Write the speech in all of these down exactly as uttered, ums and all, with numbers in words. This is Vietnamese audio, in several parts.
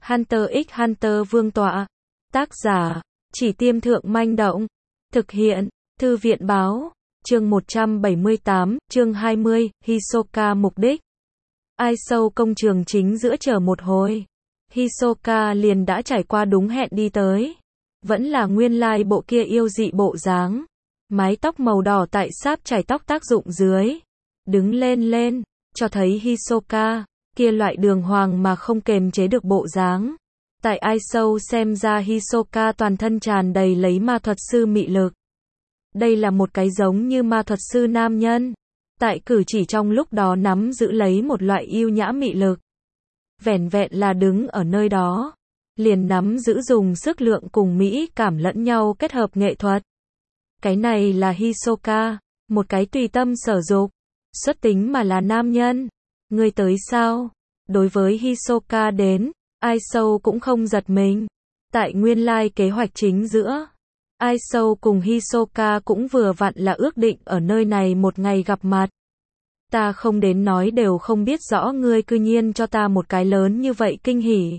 Hunter x Hunter Vương tọa. Tác giả, Chỉ Tiêm Thượng Manh Động. Thực hiện, Thư viện Báo. Chương một trăm bảy mươi tám, chương hai mươi, Hisoka mục đích. Ai sâu công trường chính giữa chờ một hồi. Hisoka liền đã trải qua đúng hẹn đi tới. Vẫn là nguyên lai bộ kia yêu dị bộ dáng. Mái tóc màu đỏ tại sáp chải tóc tác dụng dưới. Đứng lên lên, cho thấy Hisoka, kia loại đường hoàng mà không kềm chế được bộ dáng. Tại ai sâu xem ra Hisoka toàn thân tràn đầy lấy ma thuật sư mị lực. Đây là một cái giống như ma thuật sư nam nhân. Tại cử chỉ trong lúc đó nắm giữ lấy một loại yêu nhã mị lực. Vẻn vẹn là đứng ở nơi đó. Liền nắm giữ dùng sức lượng cùng mỹ cảm lẫn nhau kết hợp nghệ thuật. Cái này là Hisoka, một cái tùy tâm sở dục. Xuất tính mà là nam nhân. Ngươi tới sao? Đối với Hisoka đến, ai sâu cũng không giật mình. Tại nguyên lai kế hoạch chính giữa, ai sâu cùng Hisoka cũng vừa vặn là ước định ở nơi này một ngày gặp mặt. Ta không đến nói đều không biết rõ ngươi cư nhiên cho ta một cái lớn như vậy kinh hỉ.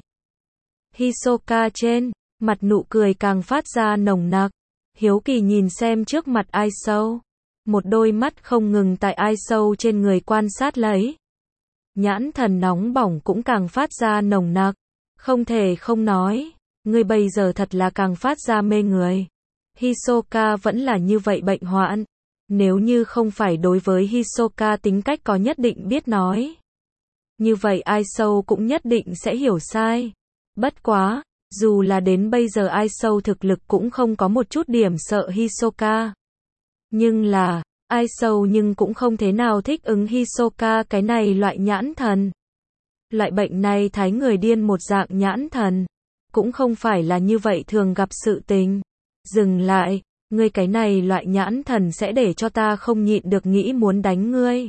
Hisoka trên, mặt nụ cười càng phát ra nồng nặc. Hiếu kỳ nhìn xem trước mặt ai sâu. Một đôi mắt không ngừng tại ai sâu trên người quan sát lấy. Nhãn thần nóng bỏng cũng càng phát ra nồng nặc. Không thể không nói, ngươi bây giờ thật là càng phát ra mê người. Hisoka vẫn là như vậy bệnh hoạn. Nếu như không phải đối với Hisoka tính cách có nhất định biết nói. Như vậy ai sâu cũng nhất định sẽ hiểu sai. Bất quá, dù là đến bây giờ ai sâu thực lực cũng không có một chút điểm sợ Hisoka. Nhưng là, ai sâu nhưng cũng không thế nào thích ứng Hisoka cái này loại nhãn thần. Loại bệnh này thái người điên một dạng nhãn thần. Cũng không phải là như vậy thường gặp sự tình. Dừng lại, ngươi cái này loại nhãn thần sẽ để cho ta không nhịn được nghĩ muốn đánh ngươi.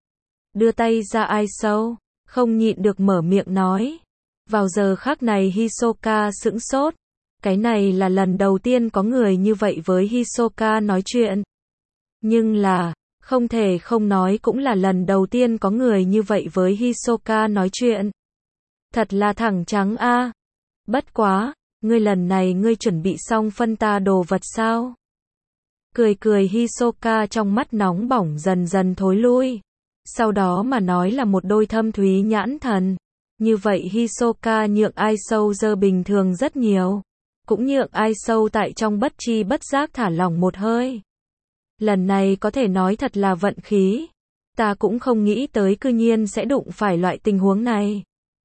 Đưa tay ra ai sâu, không nhịn được mở miệng nói. Vào giờ khắc này Hisoka sững sốt. Cái này là lần đầu tiên có người như vậy với Hisoka nói chuyện. Nhưng là, không thể không nói cũng là lần đầu tiên có người như vậy với Hisoka nói chuyện. Thật là thẳng trắng a. À. Bất quá, ngươi lần này ngươi chuẩn bị xong phân ta đồ vật sao? Cười cười Hisoka trong mắt nóng bỏng dần dần thối lui. Sau đó mà nói là một đôi thâm thúy nhãn thần. Như vậy Hisoka nhượng ai sâu dơ bình thường rất nhiều. Cũng nhượng ai sâu tại trong bất chi bất giác thả lỏng một hơi. Lần này có thể nói thật là vận khí. Ta cũng không nghĩ tới cư nhiên sẽ đụng phải loại tình huống này.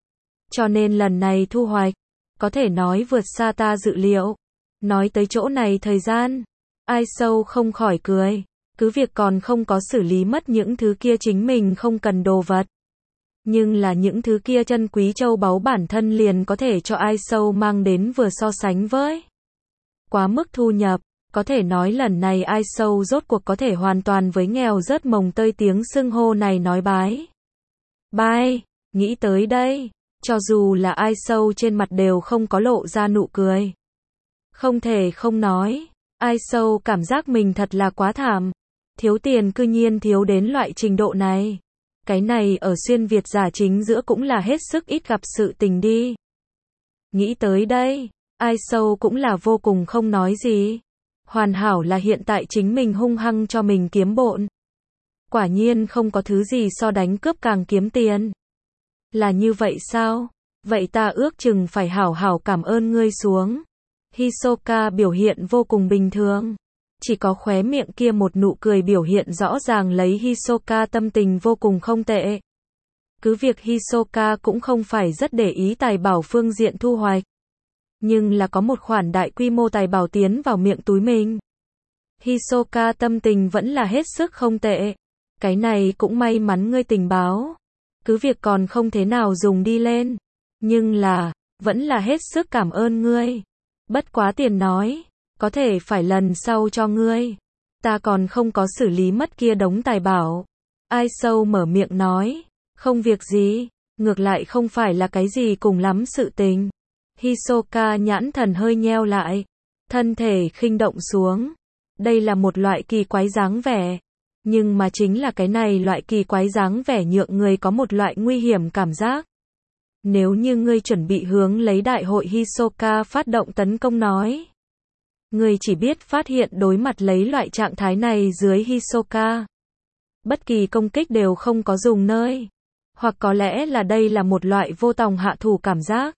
Cho nên lần này thu hoạch, có thể nói vượt xa ta dự liệu. Nói tới chỗ này thời gian, ai sâu không khỏi cười. Cứ việc còn không có xử lý mất những thứ kia chính mình không cần đồ vật. Nhưng là những thứ kia chân quý châu báu bản thân liền có thể cho ai sâu mang đến vừa so sánh với. Quá mức thu nhập, có thể nói lần này ai sâu rốt cuộc có thể hoàn toàn với nghèo rớt mồng tơi tiếng xưng hô này nói bái. Bye, nghĩ tới đây, cho dù là ai sâu trên mặt đều không có lộ ra nụ cười. Không thể không nói, ai sâu cảm giác mình thật là quá thảm. Thiếu tiền cư nhiên thiếu đến loại trình độ này. Cái này ở xuyên Việt giả chính giữa cũng là hết sức ít gặp sự tình đi. Nghĩ tới đây, ai sâu cũng là vô cùng không nói gì. Hoàn hảo là hiện tại chính mình hung hăng cho mình kiếm bộn. Quả nhiên không có thứ gì so đánh cướp càng kiếm tiền. Là như vậy sao? Vậy ta ước chừng phải hảo hảo cảm ơn ngươi xuống. Hisoka biểu hiện vô cùng bình thường. Chỉ có khóe miệng kia một nụ cười biểu hiện rõ ràng lấy Hisoka tâm tình vô cùng không tệ. Cứ việc Hisoka cũng không phải rất để ý tài bảo phương diện thu hoạch. Nhưng là có một khoản đại quy mô tài bảo tiến vào miệng túi mình. Hisoka tâm tình vẫn là hết sức không tệ. Cái này cũng may mắn ngươi tình báo. Cứ việc còn không thế nào dùng đi lên. Nhưng là, vẫn là hết sức cảm ơn ngươi. Bất quá tiền nói, có thể phải lần sau cho ngươi. Ta còn không có xử lý mất kia đống tài bảo. Ai sâu mở miệng nói, không việc gì, ngược lại không phải là cái gì cùng lắm sự tình. Hisoka nhãn thần hơi nheo lại, thân thể khinh động xuống. Đây là một loại kỳ quái dáng vẻ. Nhưng mà chính là cái này loại kỳ quái dáng vẻ nhượng người có một loại nguy hiểm cảm giác. Nếu như ngươi chuẩn bị hướng lấy đại hội Hisoka phát động tấn công nói. Ngươi chỉ biết phát hiện đối mặt lấy loại trạng thái này dưới Hisoka. Bất kỳ công kích đều không có dùng nơi. Hoặc có lẽ là đây là một loại vô tòng hạ thủ cảm giác.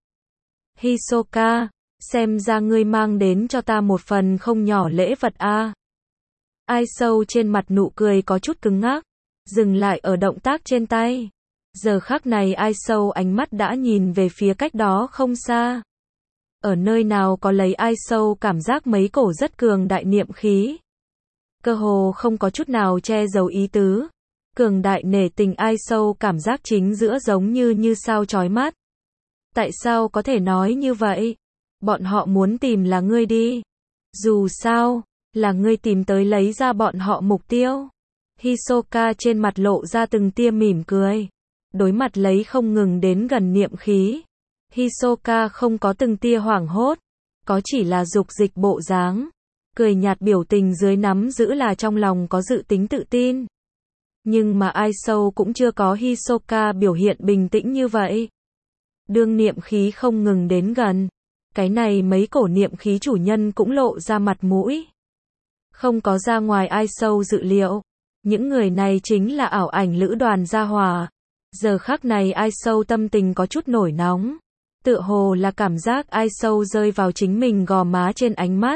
Hisoka, xem ra ngươi mang đến cho ta một phần không nhỏ lễ vật a. Ai sâu trên mặt nụ cười có chút cứng ngắc, dừng lại ở động tác trên tay. Giờ khắc này ai sâu ánh mắt đã nhìn về phía cách đó không xa. Ở nơi nào có lấy ai sâu cảm giác mấy cổ rất cường đại niệm khí. Cơ hồ không có chút nào che giấu ý tứ. Cường đại nể tình ai sâu cảm giác chính giữa giống như như sao chói mắt. Tại sao có thể nói như vậy? Bọn họ muốn tìm là ngươi đi. Dù sao, là ngươi tìm tới lấy ra bọn họ mục tiêu. Hisoka trên mặt lộ ra từng tia mỉm cười. Đối mặt lấy không ngừng đến gần niệm khí. Hisoka không có từng tia hoảng hốt. Có chỉ là dục dịch bộ dáng. Cười nhạt biểu tình dưới nắm giữ là trong lòng có dự tính tự tin. Nhưng mà ai sâu cũng chưa có Hisoka biểu hiện bình tĩnh như vậy. Đương niệm khí không ngừng đến gần. Cái này mấy cổ niệm khí chủ nhân cũng lộ ra mặt mũi. Không có ra ngoài ai sâu dự liệu. Những người này chính là ảo ảnh lữ đoàn gia hòa. Giờ khắc này ai sâu tâm tình có chút nổi nóng. Tựa hồ là cảm giác ai sâu rơi vào chính mình gò má trên ánh mắt.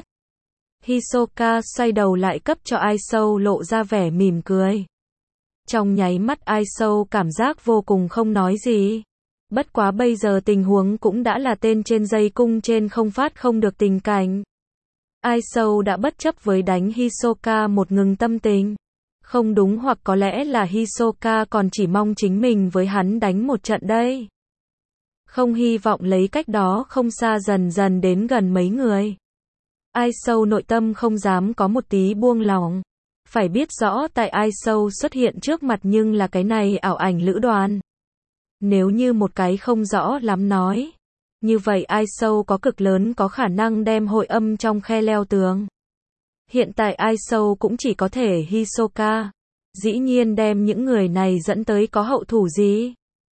Hisoka xoay đầu lại cấp cho ai sâu lộ ra vẻ mỉm cười. Trong nháy mắt ai sâu cảm giác vô cùng không nói gì. Bất quá bây giờ tình huống cũng đã là tên trên dây cung trên không phát không được tình cảnh. Ai sâu đã bất chấp với đánh Hisoka một ngừng tâm tình. Không đúng, hoặc có lẽ là Hisoka còn chỉ mong chính mình với hắn đánh một trận đây. Không hy vọng lấy cách đó không xa dần dần đến gần mấy người. Ai sâu nội tâm không dám có một tí buông lỏng. Phải biết rõ tại ai sâu xuất hiện trước mặt nhưng là cái này ảo ảnh lữ đoàn. Nếu như một cái không rõ lắm nói. Như vậy ai sâu có cực lớn có khả năng đem hội âm trong khe leo tường. Hiện tại ai sâu cũng chỉ có thể Hisoka. Dĩ nhiên đem những người này dẫn tới có hậu thủ gì.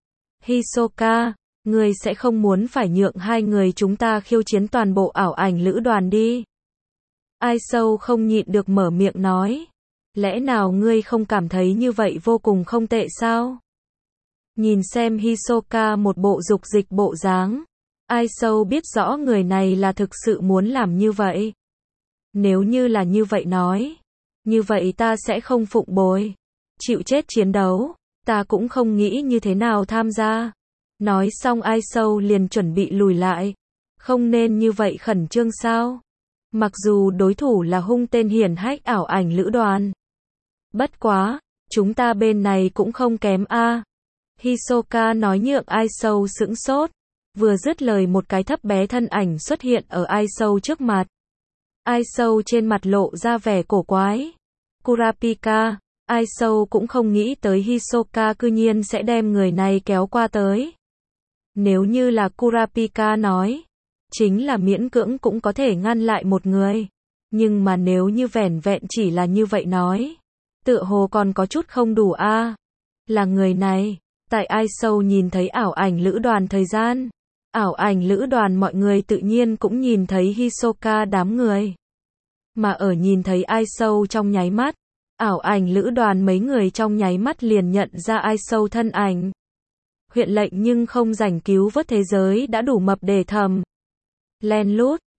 Hisoka, người sẽ không muốn phải nhượng hai người chúng ta khiêu chiến toàn bộ ảo ảnh lữ đoàn đi. Ai sâu không nhịn được mở miệng nói. Lẽ nào ngươi không cảm thấy như vậy vô cùng không tệ sao? Nhìn xem Hisoka một bộ dục dịch bộ dáng. Ai sâu biết rõ người này là thực sự muốn làm như vậy. Nếu như là như vậy nói. Như vậy ta sẽ không phụng bồi. Chịu chết chiến đấu. Ta cũng không nghĩ như thế nào tham gia. Nói xong ai sâu liền chuẩn bị lùi lại. Không nên như vậy khẩn trương sao? Mặc dù đối thủ là hung tên hiển hách ảo ảnh lữ đoàn. Bất quá, chúng ta bên này cũng không kém a. Hisoka nói nhượng ai sâu sững sốt. Vừa dứt lời một cái thấp bé thân ảnh xuất hiện ở ai sâu trước mặt. Ai sâu trên mặt lộ ra vẻ cổ quái. Kurapika, ai sâu cũng không nghĩ tới Hisoka cư nhiên sẽ đem người này kéo qua tới. Nếu như là Kurapika nói, chính là miễn cưỡng cũng có thể ngăn lại một người. Nhưng mà nếu như vẻn vẹn chỉ là như vậy nói, tựa hồ còn có chút không đủ a. À. Là người này, tại ai sâu nhìn thấy ảo ảnh lữ đoàn thời gian. Ảo ảnh lữ đoàn mọi người tự nhiên cũng nhìn thấy Hisoka đám người. Mà ở nhìn thấy ai sâu trong nháy mắt, ảo ảnh lữ đoàn mấy người trong nháy mắt liền nhận ra ai sâu thân ảnh. Huyện lệnh nhưng không rảnh cứu vớt thế giới đã đủ mập để thầm. Len lút,